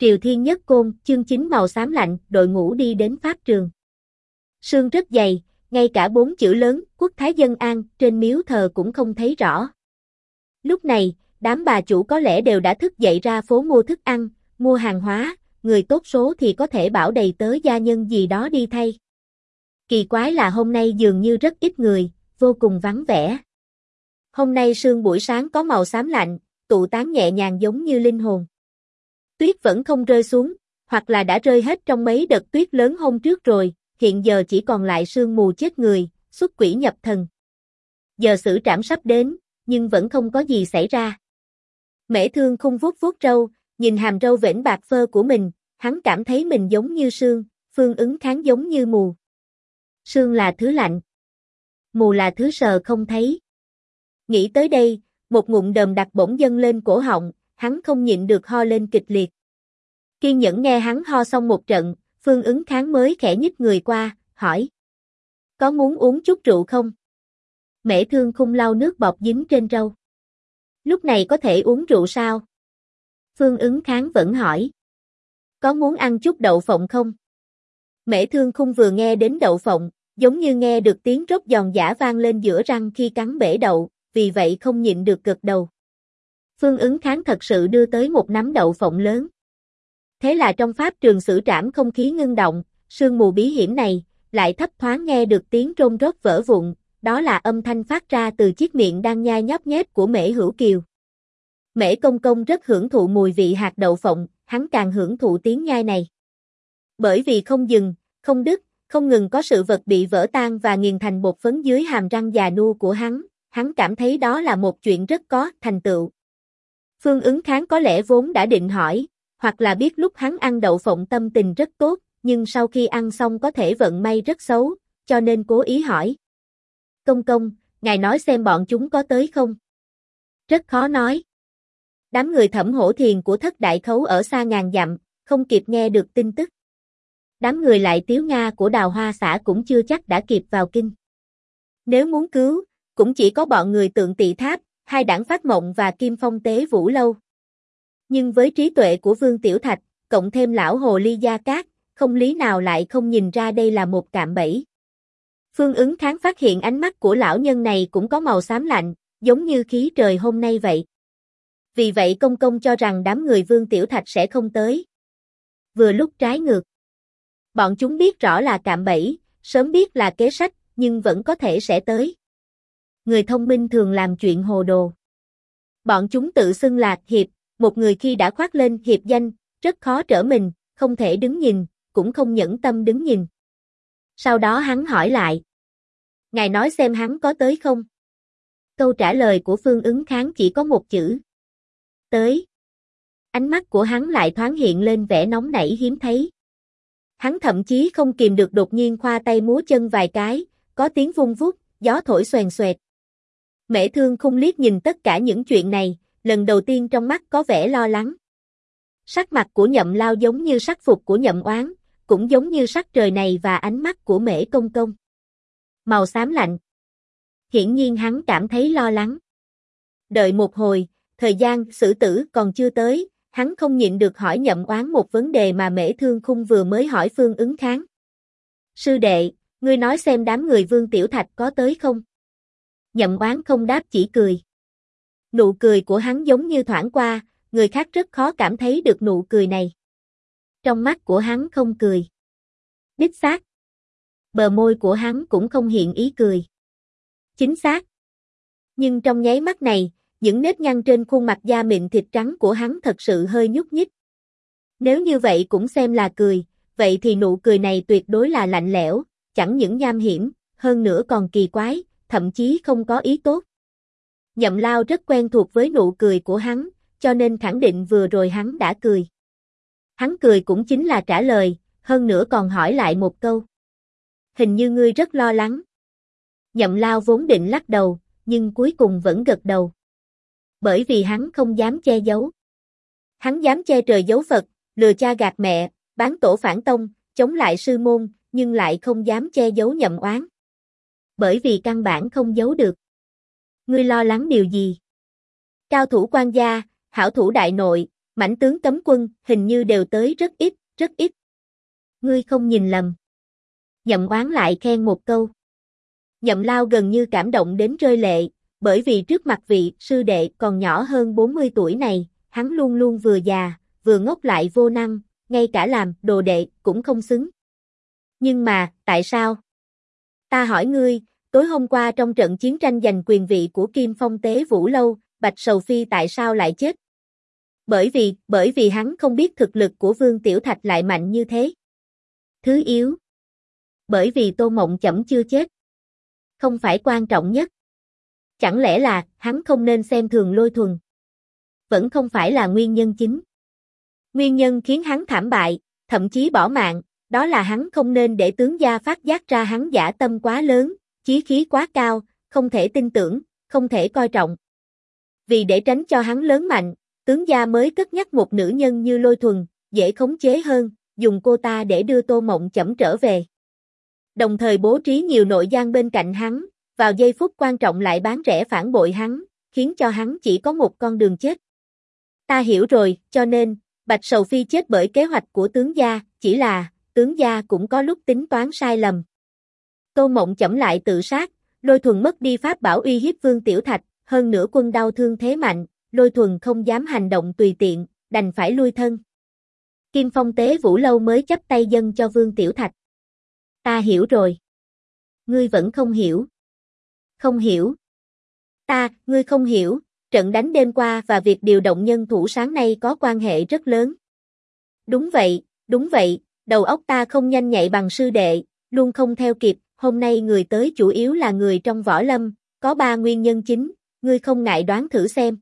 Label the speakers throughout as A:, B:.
A: Triều Thiên Nhất Côn, chương 9 màu xám lạnh, đội ngũ đi đến pháp trường. Sương rất dày, ngay cả 4 chữ lớn, Quốc Thái Dân An, trên miếu thờ cũng không thấy rõ. Lúc này, đám bà chủ có lẽ đều đã thức dậy ra phố mua thức ăn, mua hàng hóa, người tốt số thì có thể bảo đầy tớ gia nhân gì đó đi thay. Kỳ quái là hôm nay dường như rất ít người, vô cùng vắng vẻ. Hôm nay sương buổi sáng có màu xám lạnh, tụ tán nhẹ nhàng giống như linh hồn. Tuyết vẫn không rơi xuống, hoặc là đã rơi hết trong mấy đợt tuyết lớn hôm trước rồi, hiện giờ chỉ còn lại sương mù chết người, xuất quỷ nhập thần. Giờ xử trảm sắp đến, nhưng vẫn không có gì xảy ra. Mễ Thương Khung vuốt vuốt râu, nhìn hàm râu vểnh bạc phơ của mình, hắn cảm thấy mình giống như sương, Phương Ứng Kháng giống như mù. Sương là thứ lạnh, mù là thứ sờ không thấy. Nghĩ tới đây, một ngụm đờm đặc bỗng dâng lên cổ họng, hắn không nhịn được ho lên kịch liệt. Kiên nhẫn nghe hắn ho xong một trận, Phương Ứng Kháng mới khẽ nhích người qua, hỏi. Có muốn uống chút rượu không? Mễ Thương Khung lau nước bọt dính trên râu. Lúc này có thể uống rượu sao? Phương Ứng Kháng vẫn hỏi. Có muốn ăn chút đậu phộng không? Mễ Thương Khung vừa nghe đến đậu phộng, giống như nghe được tiếng rốt giòn giã vang lên giữa răng khi cắn bể đậu, vì vậy không nhịn được gật đầu. Phương Ứng Kháng thật sự đưa tới một nắm đậu phộng lớn. Thế là trong pháp trường xử trảm không khí ngưng động, sương mù bí hiểm này, lại thấp thoáng nghe được tiếng rôm rốt vỡ vụn, đó là âm thanh phát ra từ chiếc miệng đang nhai nhóp nhép của Mễ Hữu Kiều. Mễ Công Công rất hưởng thụ mùi vị hạt đậu phộng, hắn càng hưởng thụ tiếng nhai này. Bởi vì không dừng, không đứt, không ngừng có sự vật bị vỡ tan và nghiền thành bột phấn dưới hàm răng già nua của hắn cảm thấy đó là một chuyện rất có thành tựu. Phương Ứng Kháng có lẽ vốn đã định hỏi, hoặc là biết lúc hắn ăn đậu phộng tâm tình rất tốt, nhưng sau khi ăn xong có thể vận may rất xấu, cho nên cố ý hỏi. Công công, ngài nói xem bọn chúng có tới không? Rất khó nói. Đám người Thẩm Hổ Thiền của Thất Đại Khấu ở xa ngàn dặm, không kịp nghe được tin tức. Đám người Lại Tiếu Nga của Đào Hoa xã cũng chưa chắc đã kịp vào kinh. Nếu muốn cứu, cũng chỉ có bọn người Tượng Tỵ Tháp, Hai Đảng Phát Mộng và Kim Phong Tế Vũ Lâu. Nhưng với trí tuệ của Vương Tiểu Thạch, cộng thêm lão hồ ly Gia Cát, không lý nào lại không nhìn ra đây là một cạm bẫy. Phương Ứng Kháng phát hiện ánh mắt của lão nhân này cũng có màu xám lạnh, giống như khí trời hôm nay vậy. Vì vậy công công cho rằng đám người Vương Tiểu Thạch sẽ không tới. Vừa lúc trái ngược. Bọn chúng biết rõ là cạm bẫy, sớm biết là kế sách, nhưng vẫn có thể sẽ tới. Người thông minh thường làm chuyện hồ đồ. Bọn chúng tự xưng là hiệp, một người khi đã khoác lên hiệp danh, rất khó trở mình, không thể đứng nhìn, cũng không nhẫn tâm đứng nhìn. Sau đó hắn hỏi lại. Ngài nói xem hắn có tới không? Câu trả lời của Phương Ứng Kháng chỉ có một chữ. Tới. Ánh mắt của hắn lại thoáng hiện lên vẻ nóng nảy hiếm thấy. Hắn thậm chí không kìm được đột nhiên khoa tay múa chân vài cái, có tiếng vung vút, gió thổi xoèn xoẹt. Mễ Thương Khung liếc nhìn tất cả những chuyện này, lần đầu tiên trong mắt có vẻ lo lắng. Sắc mặt của Nhậm Lao giống như sắc phục của Nhậm Oán, cũng giống như sắc trời này và ánh mắt của Mễ Công Công. Màu xám lạnh. Hiển nhiên hắn cảm thấy lo lắng. Đợi một hồi, thời gian xử tử còn chưa tới, hắn không nhịn được hỏi Nhậm Oán một vấn đề mà Mễ Thương Khung vừa mới hỏi Phương Ứng Kháng. Sư đệ, ngươi nói xem đám người Vương Tiểu Thạch có tới không? Nhậm Oán không đáp chỉ cười. Nụ cười của hắn giống như thoảng qua, người khác rất khó cảm thấy được nụ cười này. Trong mắt của hắn không cười. Đích xác. Bờ môi của hắn cũng không hiện ý cười. Chính xác. Nhưng trong nháy mắt này, những nếp nhăn trên khuôn mặt da mịn thịt trắng của hắn thật sự hơi nhúc nhích. Nếu như vậy cũng xem là cười, vậy thì nụ cười này tuyệt đối là lạnh lẽo, chẳng những nham hiểm, hơn nữa còn kỳ quái, thậm chí không có ý tốt. Nhậm Lao rất quen thuộc với nụ cười của hắn, cho nên khẳng định vừa rồi hắn đã cười. Hắn cười cũng chính là trả lời, hơn nữa còn hỏi lại một câu. Hình như ngươi rất lo lắng. Nhậm Lao vốn định lắc đầu, nhưng cuối cùng vẫn gật đầu. Bởi vì hắn không dám che giấu. Hắn dám che trời giấu Phật, lừa cha gạt mẹ, bán tổ phản tông, chống lại sư môn, nhưng lại không dám che giấu Nhậm Oán. Bởi vì căn bản không giấu được. Ngươi lo lắng điều gì? Cao thủ quan gia, hảo thủ đại nội, Mãnh tướng cấm quân, hình như đều tới rất ít, rất ít. Ngươi không nhìn lầm. Nhậm Oán lại khen một câu. Nhậm Lao gần như cảm động đến rơi lệ, bởi vì trước mặt vị sư đệ còn nhỏ hơn 40 tuổi này, hắn luôn luôn vừa già, vừa ngốc lại vô năng, ngay cả làm đồ đệ cũng không xứng. Nhưng mà, tại sao? Ta hỏi ngươi, tối hôm qua trong trận chiến tranh giành quyền vị của Kim Phong Tế Vũ Lâu, Bạch Sầu Phi tại sao lại chết? Bởi vì hắn không biết thực lực của Vương Tiểu Thạch lại mạnh như thế. Thứ yếu. Bởi vì Tô Mộng Chẩm chưa chết. Không phải quan trọng nhất. Chẳng lẽ là hắn không nên xem thường Lôi Thuần? Vẫn không phải là nguyên nhân chính. Nguyên nhân khiến hắn thảm bại, thậm chí bỏ mạng, đó là hắn không nên để tướng gia phát giác ra hắn dã tâm quá lớn, chí khí quá cao, không thể tin tưởng, không thể coi trọng. Vì để tránh cho hắn lớn mạnh, tướng gia mới cất nhắc một nữ nhân như Lôi Thuần, dễ khống chế hơn, dùng cô ta để đưa Tô Mộng Chẩm trở về. Đồng thời bố trí nhiều nội gian bên cạnh hắn, vào giây phút quan trọng lại bán rẻ phản bội hắn, khiến cho hắn chỉ có một con đường chết. Ta hiểu rồi, cho nên, Bạch Sầu Phi chết bởi kế hoạch của tướng gia, chỉ là, tướng gia cũng có lúc tính toán sai lầm. Tô Mộng Chẩm lại tự sát, Lôi Thuần mất đi pháp bảo uy hiếp Vương Tiểu Thạch, hơn nữa quân đau thương thế mạnh, Lôi Thuần không dám hành động tùy tiện, đành phải lui thân. Kim Phong Tế Vũ Lâu mới chấp tay dâng cho Vương Tiểu Thạch. Ta hiểu rồi. Ngươi vẫn không hiểu. Không hiểu. Ngươi không hiểu, trận đánh đêm qua và việc điều động nhân thủ sáng nay có quan hệ rất lớn. Đúng vậy, đầu óc ta không nhanh nhạy bằng sư đệ, luôn không theo kịp, hôm nay người tới chủ yếu là người trong võ lâm, có 3 nguyên nhân chính, ngươi không ngại đoán thử xem.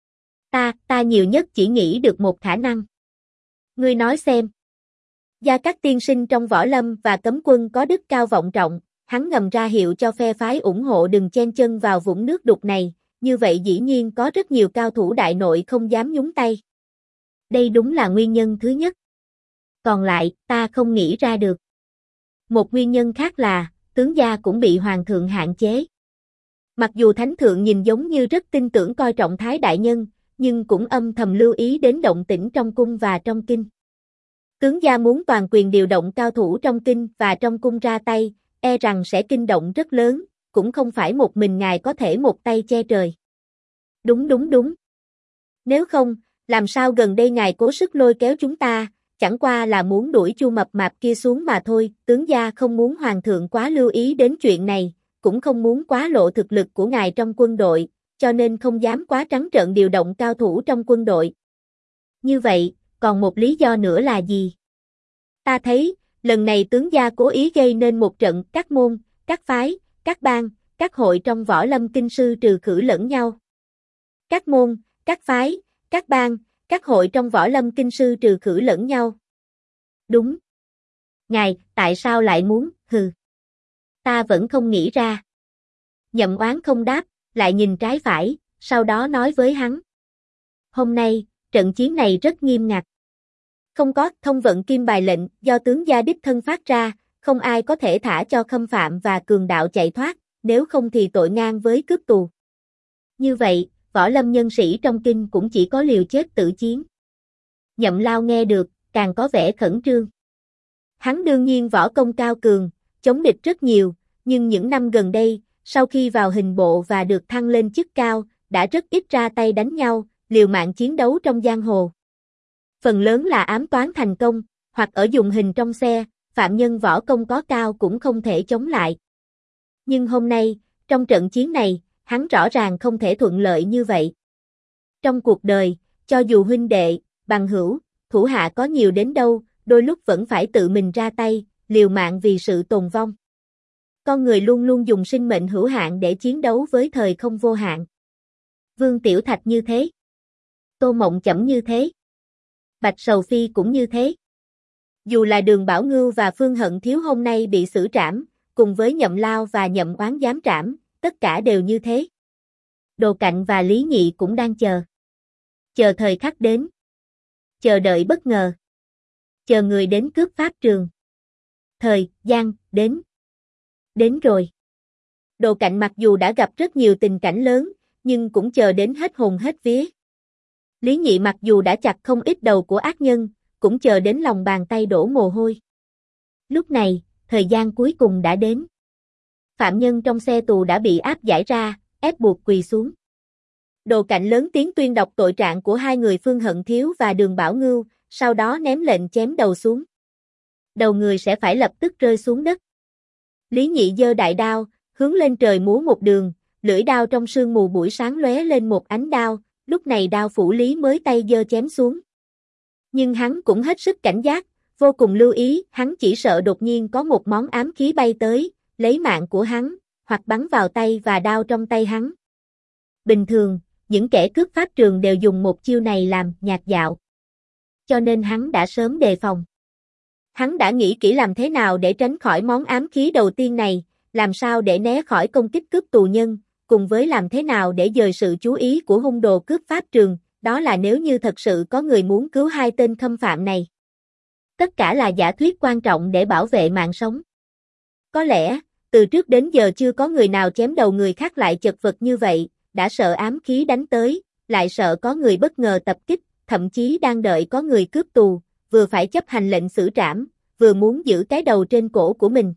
A: Ta nhiều nhất chỉ nghĩ được một khả năng. Ngươi nói xem. Gia Cát tiên sinh trong võ lâm và cấm quân có đức cao vọng trọng, hắn ngầm ra hiệu cho phe phái ủng hộ đừng chen chân vào vũng nước đục này, như vậy dĩ nhiên có rất nhiều cao thủ đại nội không dám nhúng tay. Đây đúng là nguyên nhân thứ nhất. Còn lại, ta không nghĩ ra được. Một nguyên nhân khác là, tướng gia cũng bị hoàng thượng hạn chế. Mặc dù thánh thượng nhìn giống như rất tin tưởng coi trọng Thái đại nhân, nhưng cũng âm thầm lưu ý đến động tĩnh trong cung và trong kinh. Tướng gia muốn toàn quyền điều động cao thủ trong kinh và trong cung ra tay, e rằng sẽ kinh động rất lớn, cũng không phải một mình ngài có thể một tay che trời. Đúng. Nếu không, làm sao gần đây ngài cố sức lôi kéo chúng ta, chẳng qua là muốn đuổi Chu Mập Mạp kia xuống mà thôi, tướng gia không muốn hoàng thượng quá lưu ý đến chuyện này, cũng không muốn quá lộ thực lực của ngài trong quân đội, cho nên không dám quá trắng trợn điều động cao thủ trong quân đội. Như vậy, còn một lý do nữa là gì? Ta thấy, lần này tướng gia cố ý gây nên một trận các môn, các phái, các bang, các hội trong võ lâm kinh sư trừ khử lẫn nhau. Các môn, các phái, các bang, các hội trong võ lâm kinh sư trừ khử lẫn nhau. Đúng. Ngài, tại sao lại muốn, ta vẫn không nghĩ ra. Nhậm Oán không đáp, lại nhìn trái phải, sau đó nói với hắn. Hôm nay, trận chiến này rất nghiêm ngặt. Không có thông vận kim bài lệnh do tướng gia đích thân phát ra, không ai có thể thả cho khâm phạm và cường đạo chạy thoát, nếu không thì tội ngang với cướp tù. Như vậy, võ lâm nhân sĩ trong kinh cũng chỉ có liều chết tử chiến. Nhậm Lao nghe được, càng có vẻ khẩn trương. Hắn đương nhiên võ công cao cường, chống địch rất nhiều, nhưng những năm gần đây, sau khi vào hình bộ và được thăng lên chức cao, đã rất ít ra tay đánh nhau, liều mạng chiến đấu trong giang hồ. Phần lớn là ám toán thành công, hoặc ở dùng hình trong xe, phạm nhân võ công có cao cũng không thể chống lại. Nhưng hôm nay, trong trận chiến này, hắn rõ ràng không thể thuận lợi như vậy. Trong cuộc đời, cho dù huynh đệ, bằng hữu, thủ hạ có nhiều đến đâu, đôi lúc vẫn phải tự mình ra tay, liều mạng vì sự tồn vong. Con người luôn luôn dùng sinh mệnh hữu hạn để chiến đấu với thời không vô hạn. Vương Tiểu Thạch như thế. Tô Mộng Chẩm như thế. Bạch Sầu Phi cũng như thế. Dù là Đường Bảo Ngưu và Phương Hận Thiếu hôm nay bị xử trảm, cùng với Nhậm Lao và Nhậm Oán giám trảm, tất cả đều như thế. Đồ Cạnh và Lý Nhị cũng đang chờ. Chờ thời khắc đến. Chờ đợi bất ngờ. Chờ người đến cướp pháp trường. Thời gian đến. Đến rồi. Đồ Cạnh mặc dù đã gặp rất nhiều tình cảnh lớn, nhưng cũng chờ đến hết hồn hết vía. Lý Nhị mặc dù đã chặt không ít đầu của ác nhân, cũng chờ đến lòng bàn tay đổ mồ hôi. Lúc này, thời gian cuối cùng đã đến. Phạm nhân trong xe tù đã bị áp giải ra, ép buộc quỳ xuống. Đồ Cạnh lớn tiếng tuyên đọc tội trạng của hai người Phương Hận Thiếu và Đường Bảo Ngưu, sau đó ném lệnh chém đầu xuống. Đầu người sẽ phải lập tức rơi xuống đất. Lý Nhị giơ đại đao, hướng lên trời múa một đường, lưỡi đao trong sương mù buổi sáng lóe lên một ánh đao, lúc này đao phủ Lý mới tay giơ chém xuống. Nhưng hắn cũng hết sức cảnh giác, vô cùng lưu ý, hắn chỉ sợ đột nhiên có một món ám khí bay tới, lấy mạng của hắn, hoặc bắn vào tay và đao trong tay hắn. Bình thường, những kẻ cướp pháp trường đều dùng một chiêu này làm nhạt dạo. Cho nên hắn đã sớm đề phòng. Hắn đã nghĩ kỹ làm thế nào để tránh khỏi món ám khí đầu tiên này, làm sao để né khỏi công kích cướp tù nhân, cùng với làm thế nào để dời sự chú ý của hung đồ cướp pháp trường, đó là nếu như thật sự có người muốn cứu hai tên khâm phạm này. Tất cả là giả thuyết quan trọng để bảo vệ mạng sống. Có lẽ, từ trước đến giờ chưa có người nào chém đầu người khác lại chật vật như vậy, đã sợ ám khí đánh tới, lại sợ có người bất ngờ tập kích, thậm chí đang đợi có người cướp tù, vừa phải chấp hành lệnh xử trảm, vừa muốn giữ cái đầu trên cổ của mình.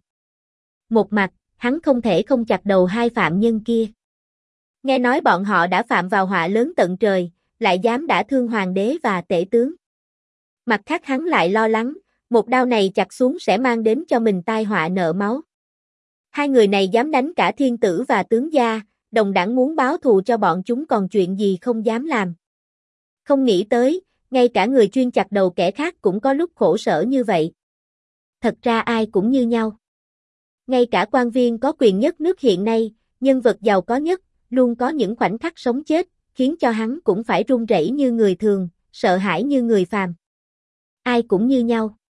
A: Một mặt, hắn không thể không chặt đầu hai phạm nhân kia. Nghe nói bọn họ đã phạm vào họa lớn tận trời, lại dám đả thương hoàng đế và tể tướng. Mặt khác hắn lại lo lắng, một đao này chặt xuống sẽ mang đến cho mình tai họa nợ máu. Hai người này dám đánh cả thiên tử và tướng gia, đồng đẳng muốn báo thù cho bọn chúng còn chuyện gì không dám làm. Không nghĩ tới, ngay cả người chuyên chặt đầu kẻ khác cũng có lúc khổ sở như vậy. Thật ra ai cũng như nhau. Ngay cả quan viên có quyền nhất nước hiện nay, nhân vật giàu có nhất, luôn có những khoảnh khắc sống chết, khiến cho hắn cũng phải run rẩy như người thường, sợ hãi như người phàm. Ai cũng như nhau.